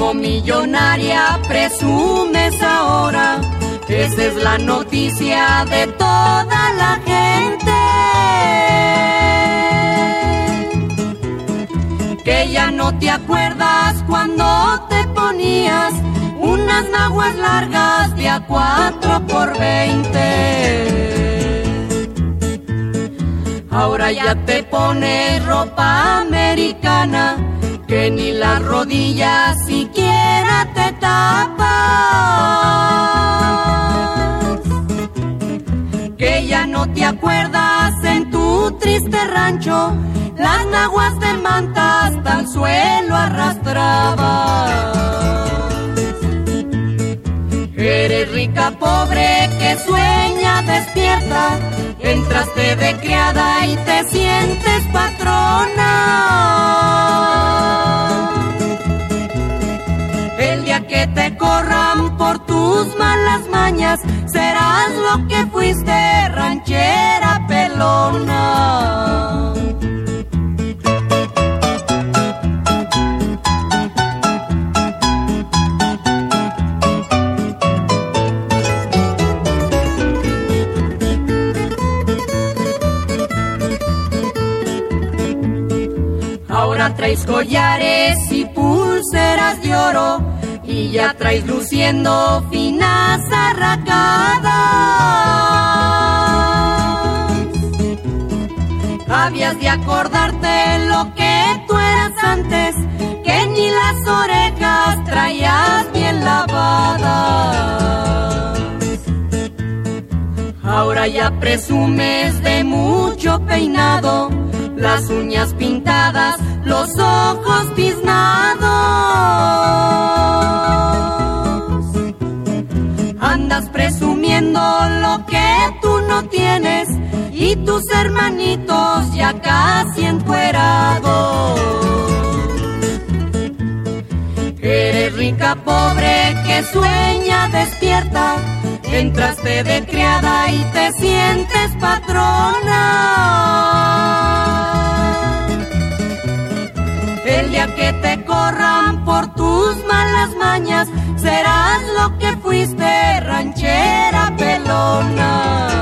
como millonaria presumes ahora. Esa es la noticia de toda la gente, que ya no te acuerdas cuando te ponías unas naguas largas de a 4x20. Ahora ya te pones ropa americana, que ni las rodillas siquiera te tapas, que ya no te acuerdas en tu triste rancho las naguas de manta hasta el suelo arrastrabas. Eres rica, pobre, que sueña despierta, entraste de criada y te sientes patrona. El día que te corran por tus malas mañas, serás lo que fuiste, ranchera pelona. Ahora traes collares y pulseras de oro, y ya traes luciendo finas arracadas. Habías de acordarte lo que tú eras antes, que ni las orejas traías bien lavadas. Ahora ya presumes de mucho peinado, las uñas pintadas, los ojos tiznados. Andas presumiendo lo que tú no tienes, y tus hermanitos ya casi encuerados. Eres rica, pobre, que sueña despierta, entraste de criada y te sientes patrona. El día que te corran por tus malas mañas, serás lo que fuiste, ranchera pelona.